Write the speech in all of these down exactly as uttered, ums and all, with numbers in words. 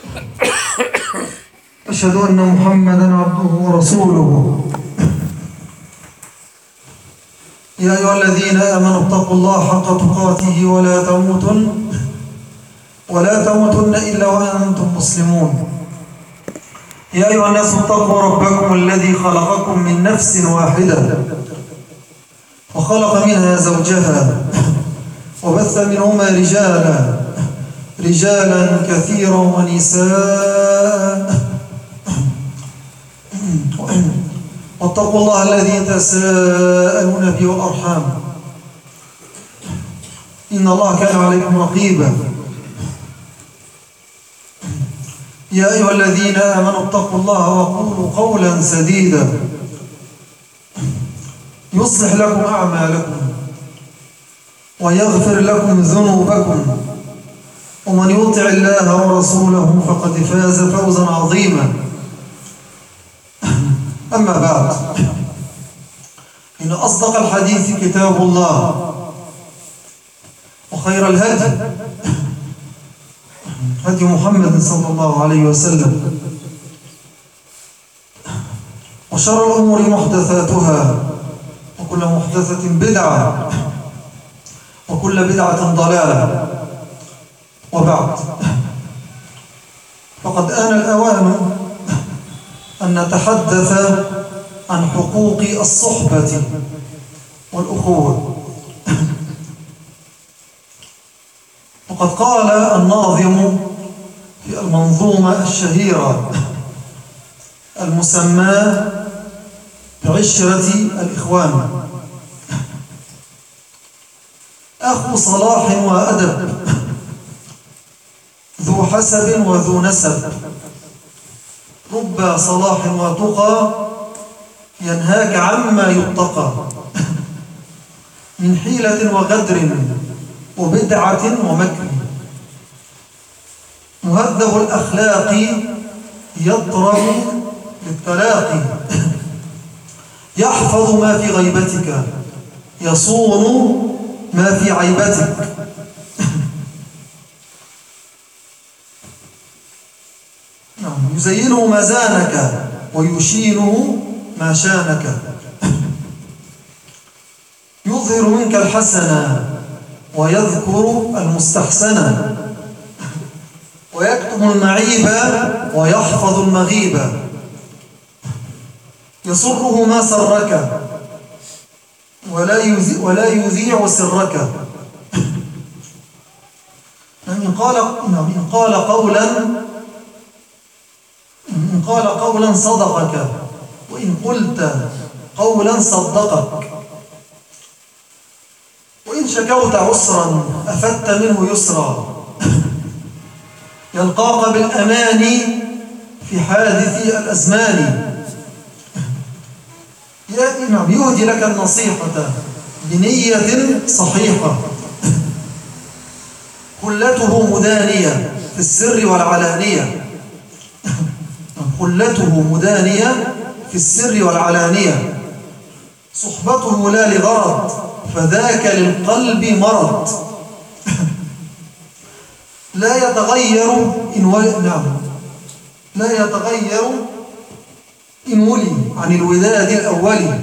أشهد أن محمدا عبده ورسوله. يا أيها الذين آمنوا اتقوا الله حق تقاته ولا تموتن ولا تموتن إلا وأنتم مسلمون. يا أيها الناس اتقوا ربكم الذي خلقكم من نفس واحدة وخلق منها زوجها وبث منهما رجالا رجالا كثيرا ونساء واتقوا الله الذي تساءلون به والأرحام إن الله كان عليكم رقيبا. يا أيها الذين آمنوا اتقوا الله وقولوا قولا سديدا يصلح لكم أعمالكم ويغفر لكم ذنوبكم ومن يطع الله ورسوله فقد فاز فوزا عظيما. أما بعد، إن أصدق الحديث كتاب الله وخير الهدي هدي محمد صلى الله عليه وسلم وشر الأمور محدثاتها وكل محدثة بدعة وكل بدعة ضلالة. وبعد، فقد آن الأوان أن نتحدث عن حقوق الصحبة والأخوة. وقد قال الناظم في المنظومة الشهيرة المسمى بعشرة الإخوان: أخو صلاح وأدب ذو حسب وذو نسب رب صلاح وتقى ينهاك عما يتقى من حيلة وغدر وبدعة ومكر مهذب الأخلاق يطرب للتلاقي يحفظ ما في غيبتك يصون ما في عيبتك يزينه ما زانك ويشينه ما شانك يظهر منك الحسن ويذكر المستحسن ويكتم المعيب ويحفظ المغيب يسره ما سرك ولا يذيع, ولا يذيع سرك. إن قال, إن قال قولا إن قال قولا صدقك وإن قلت قولا صدقك وإن شكوت عسرا أفدت منه يسرا يلقاك بالأمان في حادث الأزمان يهدي لك النصيحة بنية صحيحة خلته مدانية في السر والعلانية خلته مدانية في السر والعلانية صحبته لا لغرض فذاك للقلب مرض لا يتغير إن ولي نعم لا يتغير إن ولي عن الوداد الأولي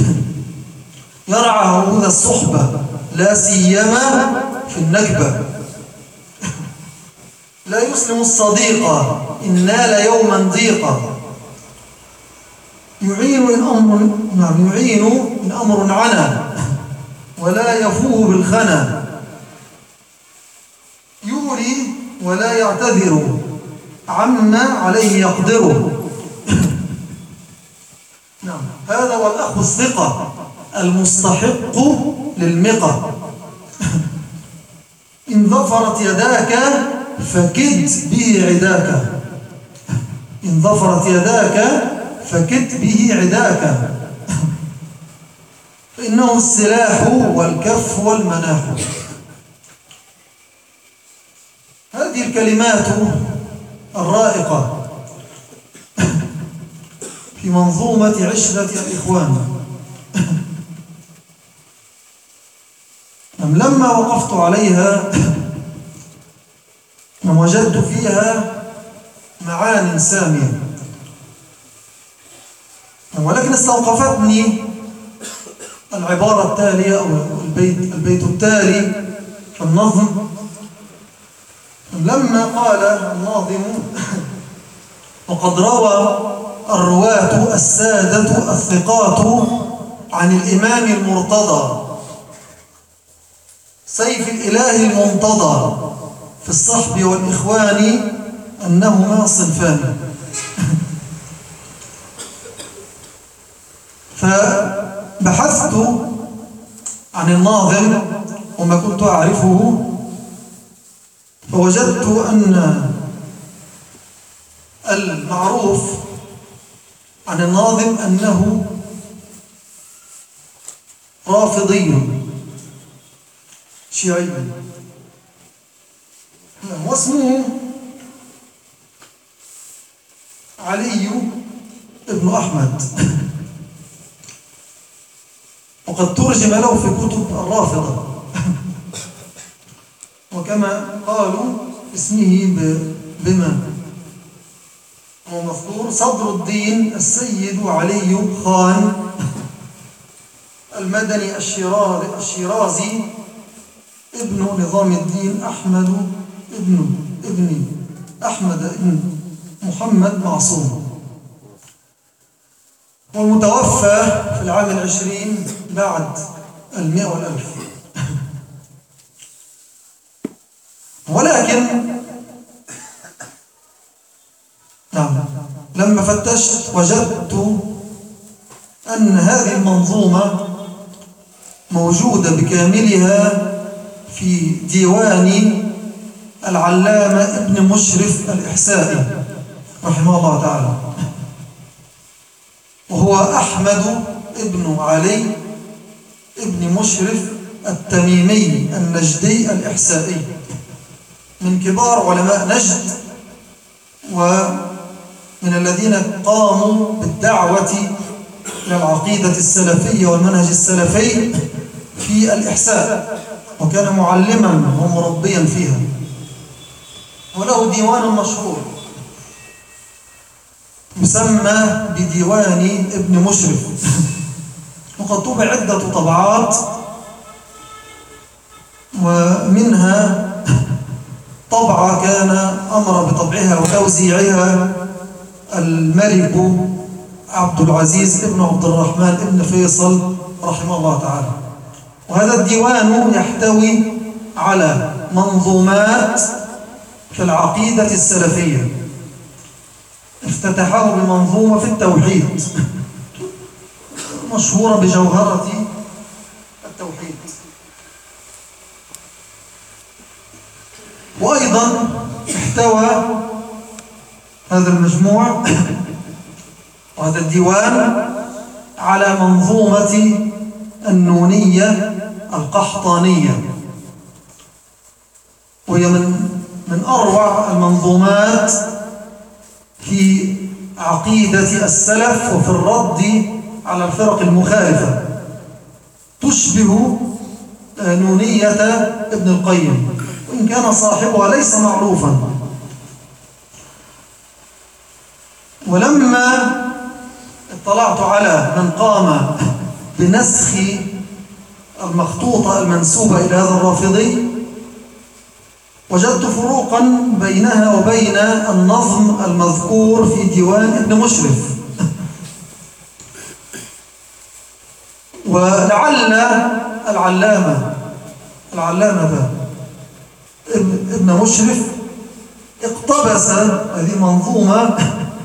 يرعى عهود الصحبة لا سيما في النكبة لا يسلم الصديق إن نال يوما ضيقا يعين إن أمر نعم يعين إن أمر عنا ولا يفوه بالخنا يولي ولا يعتذر عما عليه يقدره. نعم، هذا هو الأخ الثقة المستحق للمقى. إن ظفرت يداك فكد به عداك إن ظفرت يداك فكد به عداك فإنه السلاح والكف والمناح. هذه الكلمات الرائقة في منظومة عشرة الإخوان لما وقفت عليها وجدت فيها معان سامية، ولكن استوقفتني العبارة التالية أو البيت, البيت التالي في النظم، لما قال الناظم: وقد روى الرواة السادة الثقات عن الإمام المرتضى سيف الإله المنتضى في الصحب والإخوان أنهما صنفان. فبحثت عن الناظم وما كنت أعرفه، فوجدت أن المعروف عن الناظم أنه رافضي شيعي، واسمه علي بن أحمد، وقد ترجم له في كتب الرافضة، وكما قالوا اسمه بما هو مذكور: صدر الدين السيد علي خان المدني الشيرازي ابن نظام الدين أحمد ابن ابن أحمد ابن محمد معصوم، والمتوفى في العام العشرين بعد المئة والألف. ولكن نعم، لما فتشت وجدت أن هذه المنظومة موجودة بكاملها في ديوان العلامة ابن مشرف الإحسائي رحمه الله تعالى، وهو أحمد ابن علي ابن مشرف التميمي النجدي الإحسائي، من كبار علماء نجد ومن الذين قاموا بالدعوة إلى العقيدة السلفية والمنهج السلفي في الإحساء، وكان معلما ومربيا فيها، وله ديوان مشهور يسمى بديوان ابن مشرف، وقد طبع عدة طبعات، ومنها طبعة كان أمر بطبعها وتوزيعها الملك عبد العزيز ابن عبد الرحمن ابن فيصل رحمه الله تعالى. وهذا الديوان يحتوي على منظومات في العقيدة السلفية، افتتحه بمنظومة في التوحيد مشهورة بجوهرة التوحيد، وأيضا احتوى هذا المجموع وهذا الديوان على منظومة النونية القحطانية، وهي من من أروع المنظومات في عقيدة السلف وفي الرد على الفرق المخالفة، تشبه نونية ابن القيم، وإن كان صاحبها ليس معروفا. ولما اطلعت على من قام بنسخ المخطوطة المنسوبة إلى هذا الرافضي، وجدت فروقا بينها وبين النظم المذكور في ديوان ابن مشرف. ولعل العلامة العلامة ابن مشرف اقتبس هذه المنظومة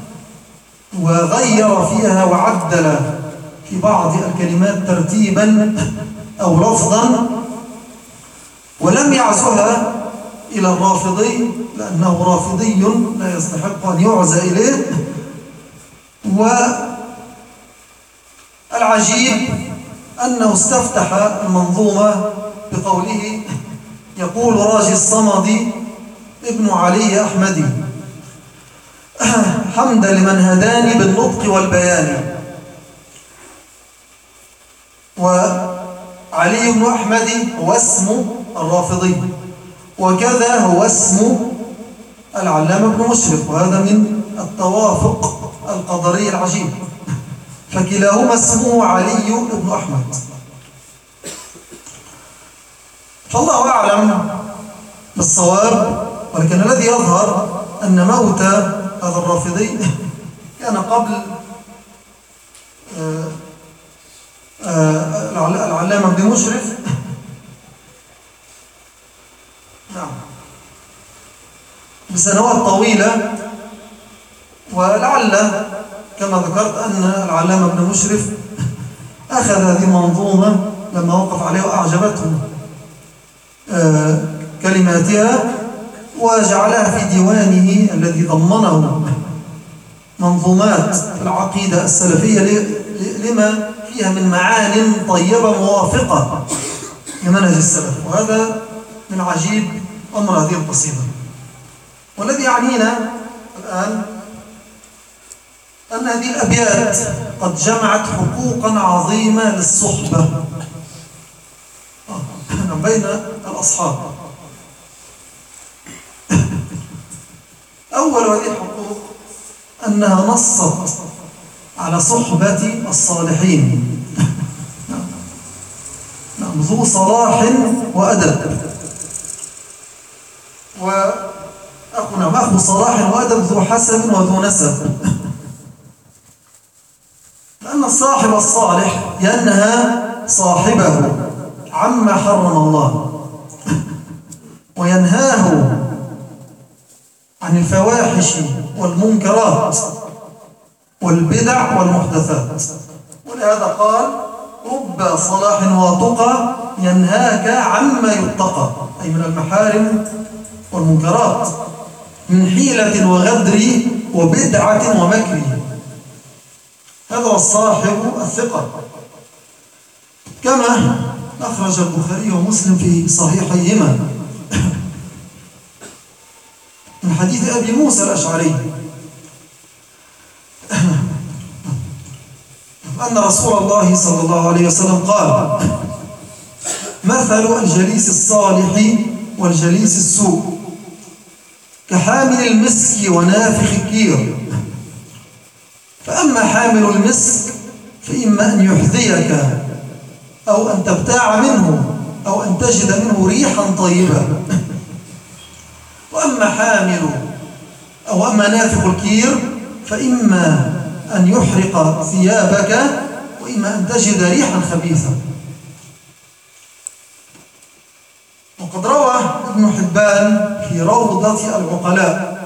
وغير فيها وعدل في بعض الكلمات ترتيبا أو لفظا، ولم يعزها إلى الرافضي لأنه رافضي لا يستحق أن يعزى إليه. والعجيب أنه استفتح المنظومة بقوله: يقول راجي الصمدي ابن علي أحمدي: حمدا لمن هداني بالنطق والبيان. وعلي بن أحمدي هو اسم الرافضي، وكذا هو اسم العلامة بن مشرف، وهذا من التوافق القدري العجيب، فكلاهما اسمه علي بن أحمد. فالله أعلم بالصواب، ولكن الذي يظهر أن موت هذا الرافضي كان قبل العلامة بن مشرف نعم بسنوات طويلة. ولعل كما ذكرت أن العلامة بن مشرف أخذ هذه المنظومة لما وقف عليها وأعجبته كلماتها، وجعلها في ديوانه الذي ضمنه منظومات العقيدة السلفية لما فيها من معان طيبة موافقة لمنهج السلف. وهذا من عجيب أمر هذه القصيدة. والذي يعنينا الآن أن هذه الأبيات قد جمعت حقوقا عظيمة للصحبة بين الأصحاب. أول هذه الحقوق أنها نصت على صحبة الصالحين، نعم ذو صلاح وأدب، وأخونا أخو صلاح وأدب ذو حسب وذو نسب. لأن الصاحب الصالح ينهى صاحبه عما حرم الله، وينهاه عن الفواحش والمنكرات والبدع والمحدثات. ولهذا قال رب صلاح وتقى ينهاك عما يتقى، أي من المحارم والمنكرات، من حيلة وغدر وبدعة ومكر. هذا هو الصاحب الثقة، كما أخرج البخاري ومسلم في صحيحيهما من حديث أبي موسى الأشعري أن رسول الله صلى الله عليه وسلم قال مثل الجليس الصالح والجليس السوء كحامل المسك ونافخ الكير، فأما حامل المسك فإما أن يحذيك أو أن تبتاع منه أو أن تجد منه ريحا طيبة، وأما حامل أو أما نافخ الكير فإما أن يحرق ثيابك وإما أن تجد ريحا خبيثا. وقد روى ابن حبان في روضة العقلاء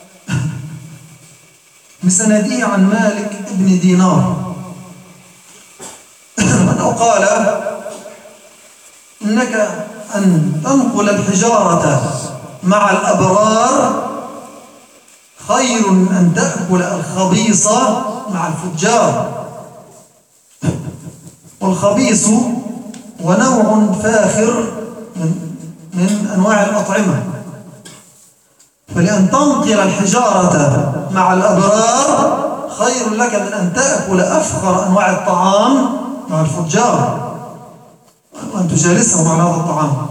بسنده عن مالك ابن دينار أنه قال إنك أن تنقل الحجارة مع الأبرار خير من أن تأكل الخبيث مع الفجار. والخبيث ونوع فاخر من, من أنواع الأطعمة، فلأن تنقل الحجارة مع الأبرار خير لك من أن تأكل أفخر أنواع الطعام مع الفجار وأن تجالسهم على هذا الطعام.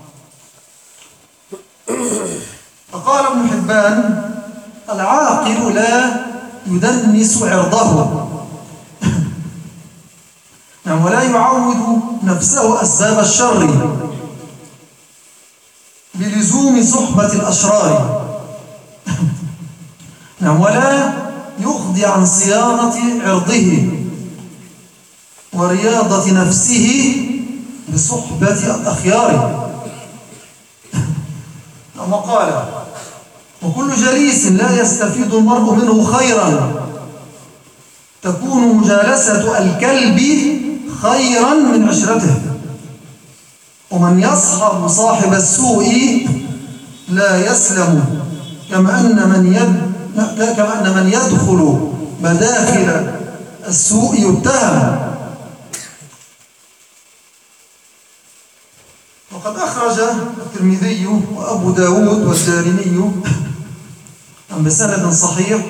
فقال ابن حبان العاقل لا يدنس عرضه نعم ولا يعود نفسه أسباب الشر بلزوم صحبة الأشرار نعم ولا يغضي عن صيانة عرضه ورياضة نفسه بصحبة الأخيار. وقال وكل جليس لا يستفيد المرء منه خيرا تكون مجالسة الكلب خيرا من عشرته، ومن يصحب صاحب السوء لا يسلم كما أن من يد كما أن من يدخل مداخل السوء يتهم. وقد أخرج الترمذي وأبو داود والدارمي بسند صحيح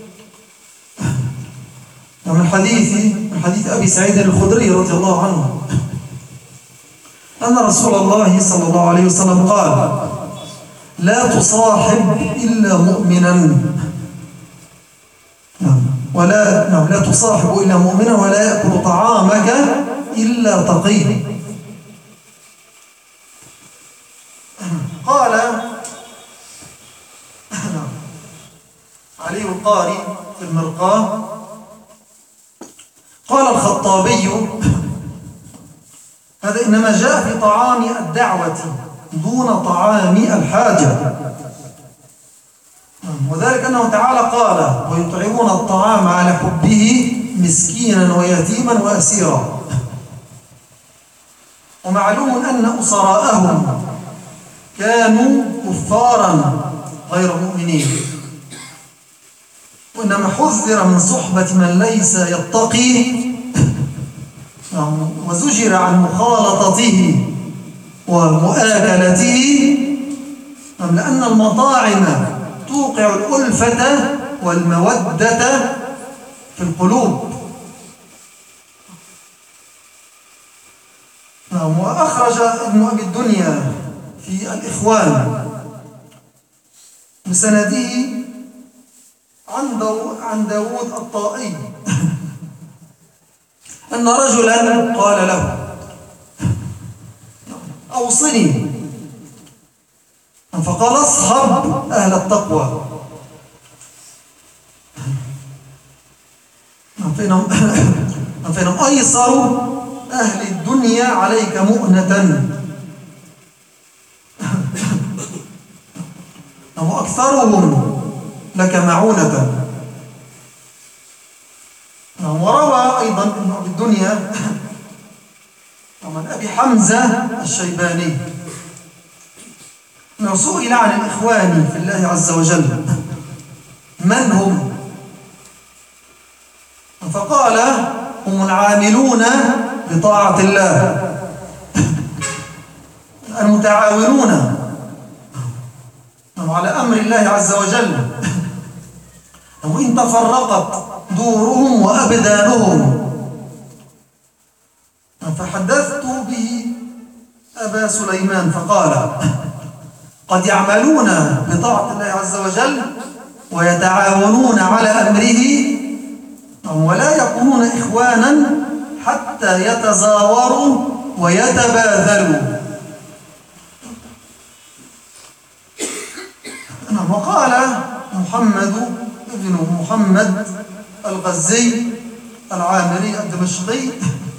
ومن حديث من حديث أبي سعيد الخدري رضي الله عنه أن رسول الله صلى الله عليه وسلم قال لا تصاحب إلا مؤمنا، نعم، ولا نعم لا تصاحب إلا مؤمنا، ولا يأكل طعامك إلا تقي. قال علي القاري في المرقاة، قال الخطابي: هذا إنما جاء في طعام الدعوة دون طعام الحاجة، وذلك أنه تعالى قال: ويطعمون الطعام على حبه مسكينا ويتيما وأسيرا. ومعلوم أن أسراءهم كانوا كفارا غير مؤمنين، وإنما حذر من صحبة من ليس يتقي، وزجر عن مخالطته ومؤاكلته، لأن المطاعم توقع الألفة والمودة في القلوب. وأخرج ابن أبي الدنيا في الإخوان بسنده عن عن داود الطائي أن رجلا قال له: أوصني. فقال: اصحب أهل التقوى، فإنهم أيسر أهل الدنيا عليك مؤنة، وأكثرهم لك معونة. وروى أيضا ابن أبي الدنيا ومن أبي حمزة الشيباني أنه سئل عن الإخوان في الله عز وجل من هم، فقال: هم العاملون بطاعة الله، المتعاونون على أمر الله عز وجل، وإن تفرقت دورهم وأبدانهم. فحدثت به أبا سليمان فقال: قد يعملون بطاعة الله عز وجل ويتعاونون على أمره، ولا يكونون إخوانا حتى يتزاوروا ويتباذلوا. وقال محمد ابن محمد الغزي العامري الدمشقي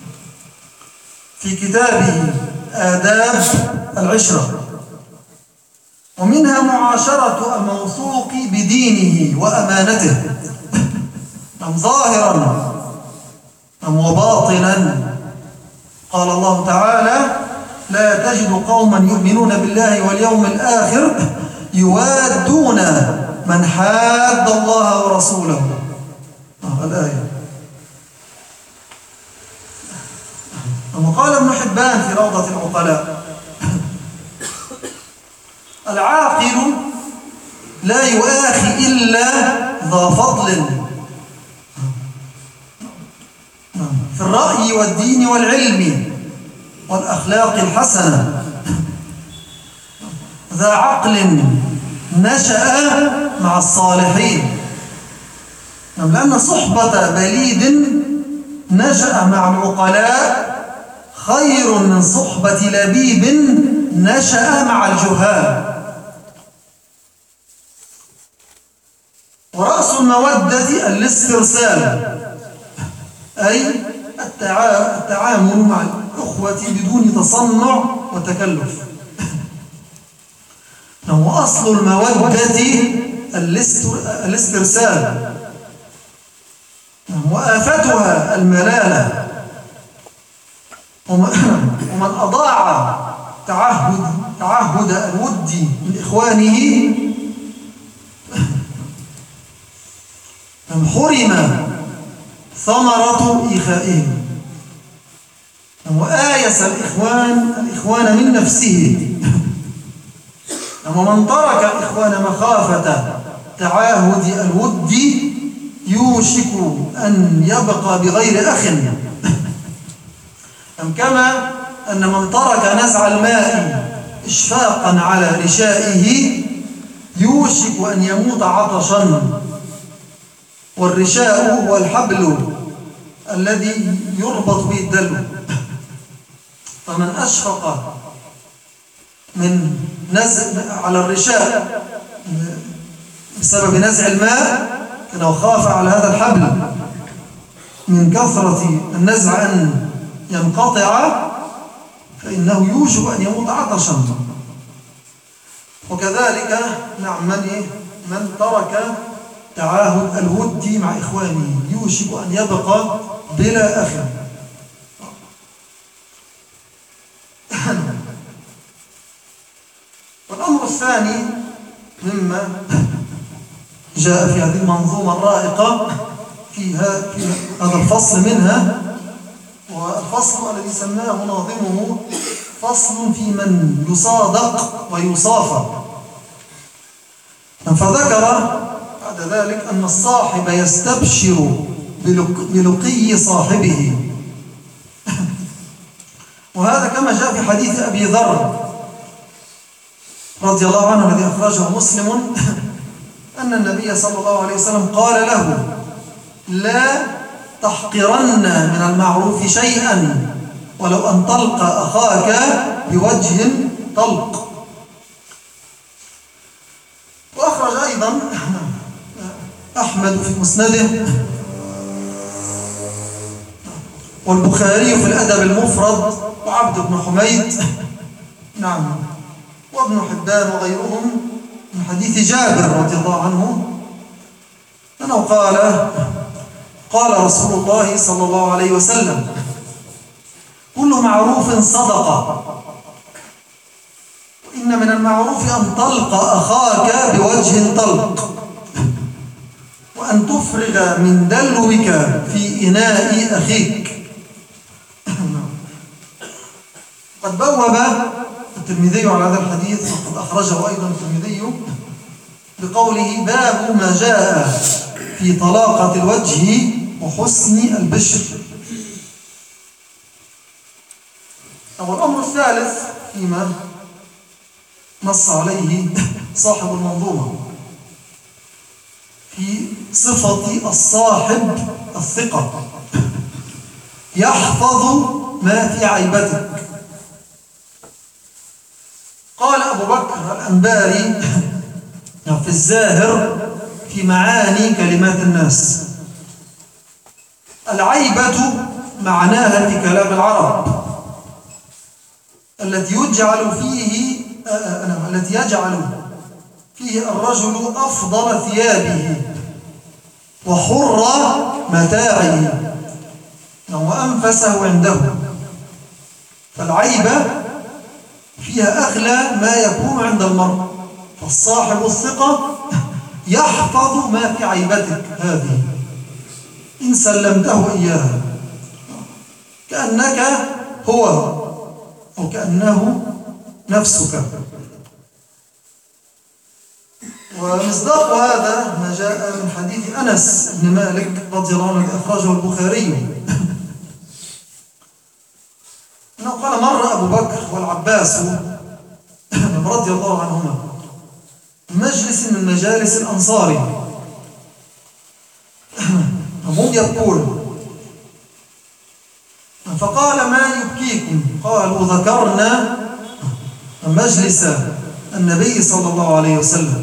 في كتابه آداب العشرة: ومنها معاشرة الموثوق بدينه وأمانته، أم ظاهرا أم وباطنا. قال الله تعالى: لا تجد قوما يؤمنون بالله واليوم الآخر يوادون من حاد الله ورسوله. آه الآية. وقال ابن حبان في روضة العقلاء: العاقل لا يؤاخي إلا ذا فضل في الرأي والدين والعلم والأخلاق الحسنة، ذا عقل نشأ مع الصالحين، لأن صحبة بليد نشأ مع العقلاء خير من صحبة لبيب نشأ مع الجهال. ورأس المودة الاسترسال، أي التعامل مع الأخوة بدون تصنع وتكلف. وأصل المودة الاسترسال، وآفتها الملالة. ومن أضاع تعهد تعهد الود من إخوانه حرم ثمرة إخائهم. وآيس الإخوان الإخوان من نفسه. ومن ترك الإخوان مخافة تعاهد الود يوشك أن يبقى بغير أخ. كما أن من ترك نزع الماء إشفاقا على رشائه يوشك أن يموت عطشا. والرشاء هو الحبل الذي يربط به الدلو، فمن أشفق من نزع على الرشاء بسبب نزع الماء كأنه خاف على هذا الحبل من كثرة النزع أن ينقطع فإنه يوشك أن يموت عطشا. وكذلك نعم من, من ترك تعاهد الود مع إخوانه يوشك أن يبقى بلا أخ. والأمر الثاني مما جاء في هذه المنظومة الرائقة في هذا الفصل منها، والفصل الذي سماه ناظمه فصل في من يصادق ويصافى. فذكر بعد ذلك أن الصاحب يستبشر بلقي صاحبه، وهذا كما جاء في حديث أبي ذر رضي الله عنه الذي أخرجه مسلم أن النبي صلى الله عليه وسلم قال له: لا تحقرن من المعروف شيئا ولو أن تلقى أخاك بوجه طلق. وأخرج أيضا أحمد في مسنده والبخاري في الأدب المفرد وعبد بن حميد نعم وابن حبان وغيرهم من حديث جابر رضي الله عنه أنه قال: قال رسول الله صلى الله عليه وسلم: كل معروف صدقة، وإن من المعروف أن تلقى أخاك بوجه طلق، وأن تفرغ من دلوك في إناء أخيك. قد بوب الترمذي على هذا الحديث وقد أخرجه أيضا الترمذي بقوله: باب ما جاء في طلاقة الوجه وحسن البشر. والأمر الثالث فيما نص عليه صاحب المنظومة في صفة الصاحب الثقة يحفظ ما في عيبتك. قال أبو بكر الأنباري في الزاهر في معاني كلمات الناس: العيبة معناها في كلام العرب التي يجعل فيه آه التي يجعل فيه الرجل أفضل ثيابه وحر متاعه وأنفسه عنده. فالعيبة فيها أغلى ما يكون عند المرء، فالصاحب الثقة يحفظ ما في عيبتك هذه إن سلمته إياها، كأنك هو أو كأنه نفسك. ومصداق هذا ما جاء من حديث أنس بن مالك رضي الله عنه أخرجه البخاري أنه قال: مر أبو بكر والعباس رضي الله عنهما مجلس من مجالس الأنصار هم يبكون، فقال: ما يبكيكم؟ قالوا: ذكرنا مجلس النبي صلى الله عليه وسلم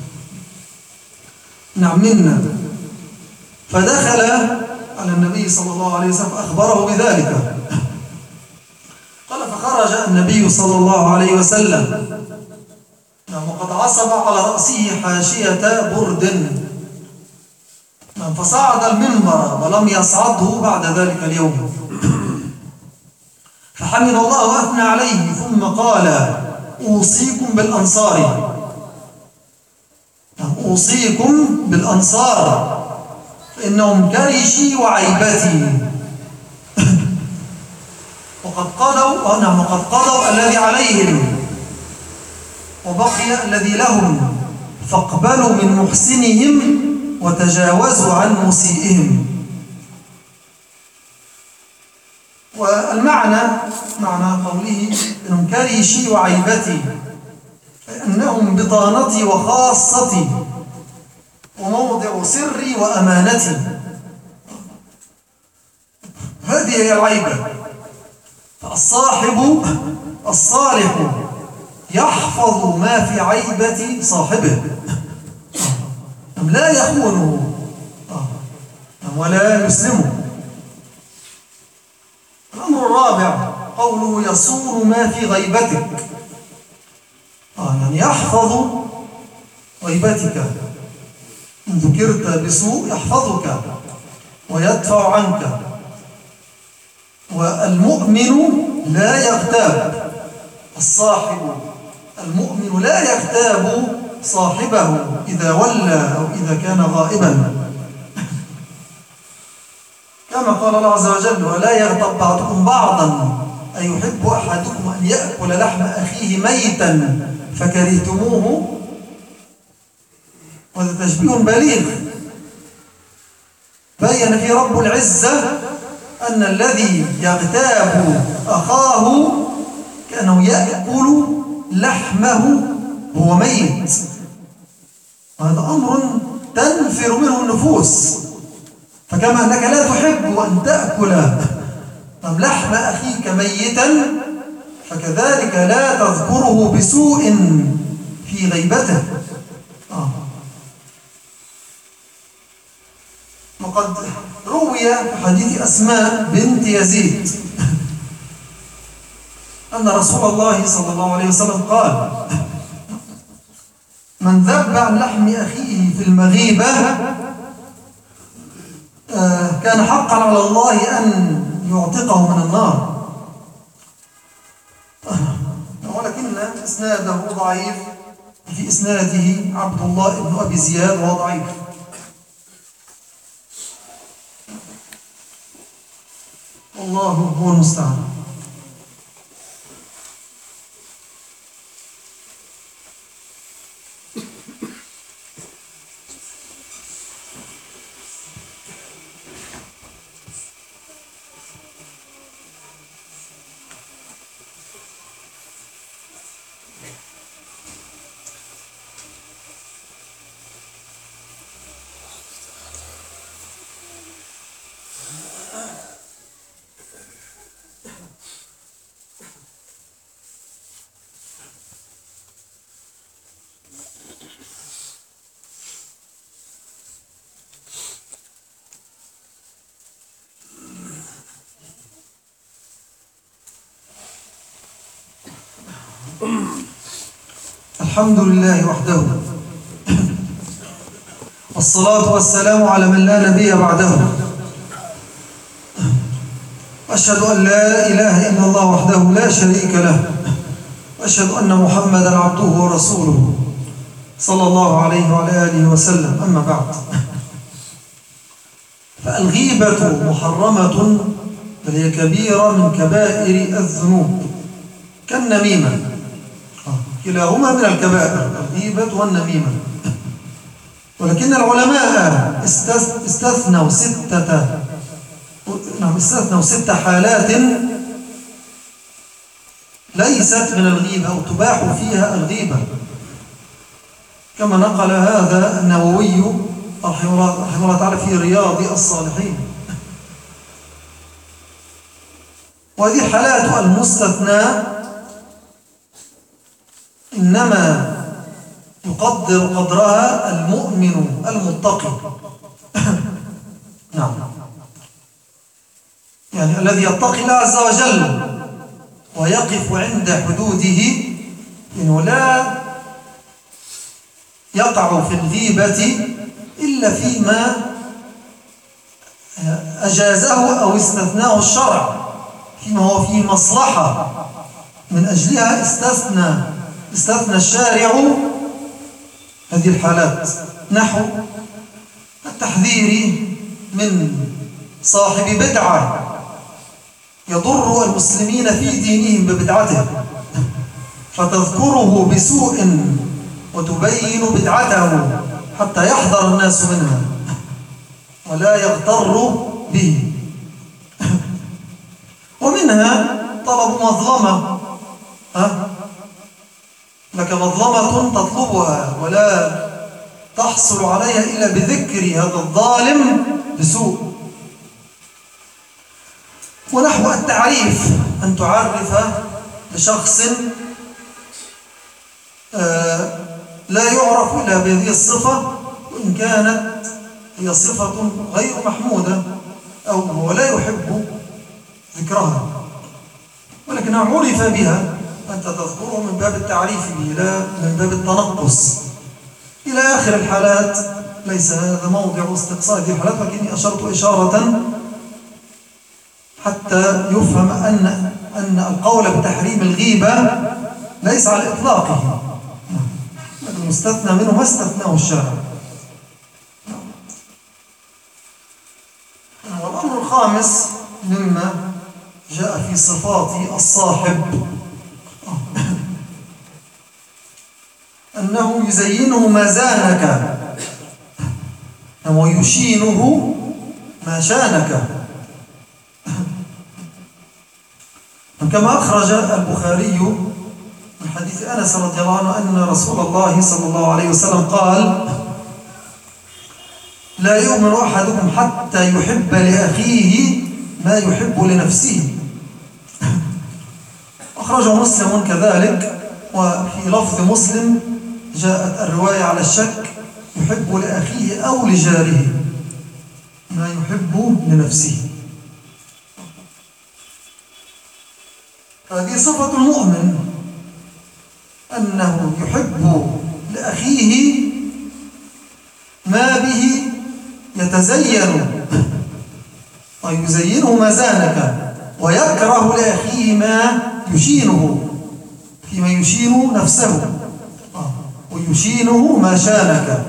نعم منا. فدخل على النبي صلى الله عليه وسلم فأخبره بذلك. قال: فخرج النبي صلى الله عليه وسلم وقد عصب على رأسه حاشية برد، فصعد المنبر ولم يصعده بعد ذلك اليوم، فحمد الله وأثنى عليه ثم قال: أوصيكم بالأنصار، أوصيكم بالأنصار فإنهم كرشي وعيبتي، وقد قضوا نعم وقد قضوا الذي عليهم وبقي الذي لهم، فاقبلوا من محسنهم وتجاوزوا عن مسيئهم. والمعنى معنى قوله إنهم كرشي وعيبتي أنهم بطانتي وخاصتي وموضع سري وأمانتي. هذه هي العيبة. فالصاحب الصالح يحفظ ما في عيبة صاحبه، لا يخونه ولا يسلمه. الأمر الرابع قوله يصون ما في غيبتك، آه يعني يحفظ غيبتك. إن ذكرت بسوء يحفظك ويدفع عنك. والمؤمن لا يغتاب، الصاحب المؤمن لا يغتاب صاحبه إذا ولى أو إذا كان غائبا، كما قال الله عز وجل ولا يغتب بعضكم بعضا أيحب أحدكم أن يأكل لحم أخيه ميتا فكرهتموه. وهذا تشبيه بليغ بين في رب العزة أن الذي يغتاب أخاه كأنه يأكل لحمه وهو ميت. وهذا أمر تنفر منه النفوس. فكما أنك لا تحب أن تأكل لحم أخيك ميتا فكذلك لا تذكره بسوء في غيبته. آه. وقد روي في حديث أسماء بنت يزيد أن رسول الله صلى الله عليه وسلم قال من ذب عن لحم أخيه في المغيبة آه كان حقا على الله أن يعتقه من النار. ولكن إسناده ضعيف، في إسناده عبد الله بن أبي زياد وهو ضعيف. والله هو المستعان. الحمد لله وحده، والصلاة والسلام على من لا نبي بعده. أشهد أن لا إله إلا الله وحده لا شريك له، وأشهد أن محمدا عبده ورسوله صلى الله عليه وعلى آله وسلم. أما بعد، فالغيبة محرمة بل هي كبيرة من كبائر الذنوب كالنميمة، كلاهما من الكبائر الغيبة والنميمة. ولكن العلماء استثنوا ستة نعم استثنوا ست حالات ليست من الغيبة أو تباح فيها الغيبة، كما نقل هذا النووي رحمه الله تعالى في رياض الصالحين. وهذه الحالات المستثنى إنما يقدر قدرها المؤمن المتقي. نعم، يعني الذي يتقي الله عز وجل ويقف عند حدوده، إنه لا يقع في الغيبة إلا فيما أجازه أو استثناه الشرع، فيما هو فيه مصلحة من أجلها استثنى استثنى الشارع هذه الحالات، نحو التحذير من صاحب بدعة يضر المسلمين في دينهم ببدعته، فتذكره بسوء وتبين بدعته حتى يحذر الناس منها ولا يغتر به. ومنها طلب مظلمة، ها لك مظلمة تطلبها ولا تحصل عليها إلا بذكر هذا الظالم بسوء. ونحو التعريف، أن تعرف لشخص آه لا يعرف إلا بهذه الصفة، وإن كانت هي صفة غير محمودة أو هو لا يحب ذكرها، ولكنها عرف بها، أنت تذكره من باب التعريف به لا من باب التنقص إلى آخر الحالات. ليس هذا موضع استقصاء هذه الحالات، ولكني أشرت إشارة حتى يفهم أن أن القول بتحريم الغيبة ليس على إطلاقه، المستثنى منه ما استثناه الشارع. والأمر الخامس مما جاء في صفات الصاحب أنه يزينه ما زانك ويشينه ما شانك، كما أخرج البخاري من حديث أنس رضي الله عنه أن رسول الله صلى الله عليه وسلم قال: لا يؤمن أحدكم حتى يحب لأخيه ما يحب لنفسه. أخرجه مسلم كذلك، وفي لفظ مسلم جاءت الرواية على الشك: يحب لأخيه أو لجاره ما يحب لنفسه. هذه صفة المؤمن، أنه يحب لأخيه ما به يتزين ويزينه ما زانك، ويكره لأخيه ما يشينه فيما يشين نفسه، ويشينه ما شانك.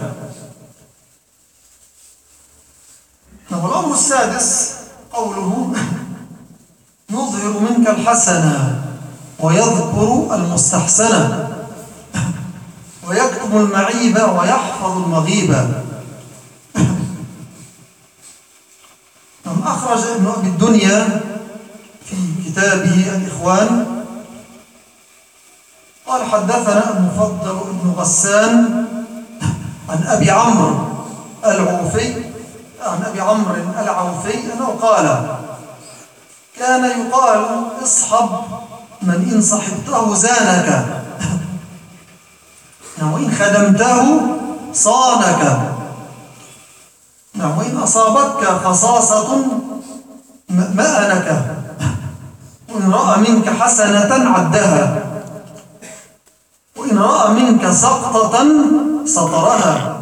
والأمر السادس قوله: يظهر منك الحسنة ويذكر المستحسنة ويكتم المعيبة ويحفظ المغيبة. أخرج ابن أبي الدنيا في كتابه الإخوان قال: حدثنا المفضل ابن غسان عن أبي عمرو العوفي عن أبي عمرو العوفي أنه قال: كان يقال اصحب من إن صحبته زانك وإن خدمته صانك، وإن أصابتك خصاصة مأنك، وإن رأى منك حسنة عدها، وإن رأى منك سقطة سطرها،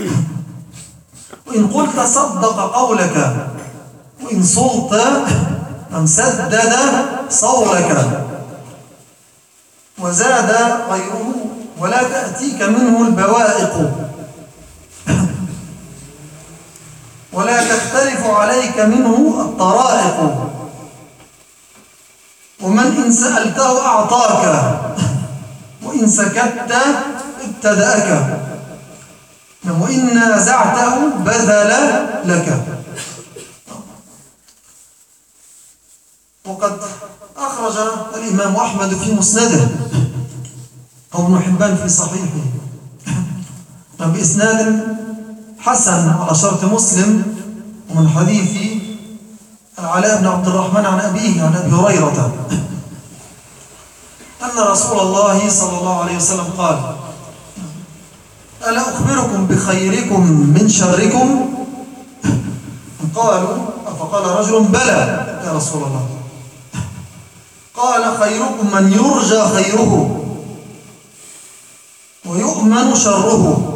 وإن قلت صدق قولك، وإن صلت أن سدد صولك، وزاد غيره ولا تأتيك منه البوائق، ولا تختلف عليك منه الطرائق، ومن إن سألته أعطاك، وإن سكت ابتدأك، وإن نازعته بذل لك. وقد أخرج الإمام أحمد في مسنده وابن حبان في صحيحه بإسناد حسن على شرط مسلم، ومن حديث العلاء بن عبد الرحمن عن أبيه عن أبي هريرة أن رسول الله صلى الله عليه وسلم قال: ألا أخبركم بخيركم من شركم؟ قالوا: فقال رجل: بلى يا رسول الله. قال: خيركم من يرجى خيره ويؤمن شره،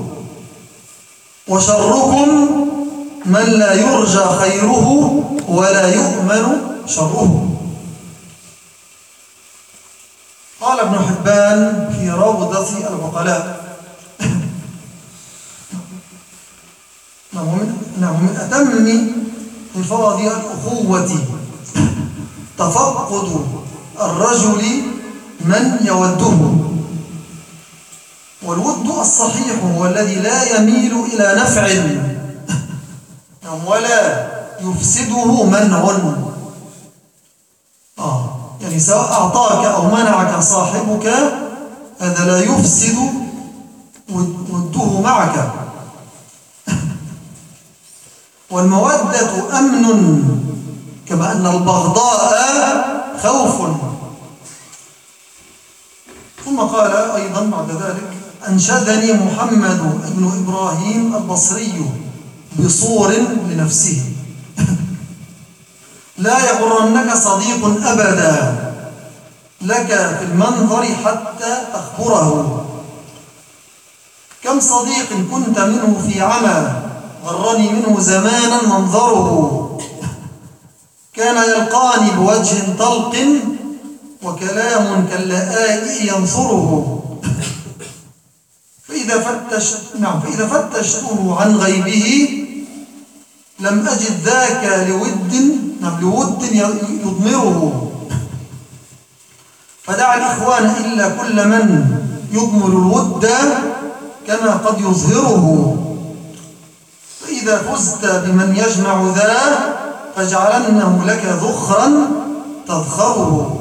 وشركم من لا يرجى خيره ولا يؤمن شره. قال ابن حبان في روضة العقلاء: نعم، من أتم حفاظ الأخوة تفقد الرجل من يوده، والود الصحيح هو الذي لا يميل إلى نفع ولا يفسده منع. آه يعني سواء أعطاك أو منعك صاحبك هذا لا يفسد وده معك. والمودة أمن كما أن البغضاء خوف. ثم قال أيضا بعد ذلك: أنشدني محمد بن إبراهيم البصري بصور لنفسه: لا يغرنك صديق أبدا لك في المنظر حتى تخبره. كم صديق كنت منه في عمى غرني منه زمانا منظره. كان يلقاني بوجه طلق وكلام كاللآلئ ينثره. فإذا فتشت نعم فإذا فتشته عن غيبه لم أجد ذاك لود نعم لود يضمره. فدع الإخوان إلا كل من يضمر الود كما قد يظهره. فإذا فزت بمن يجمع ذا فاجعلنه لك ذخرا تذخره.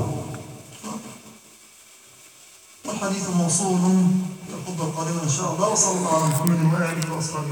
والحديث موصول في الخطبة القادمة إن شاء الله. وصلى الله على محمد وآله وأصحابه.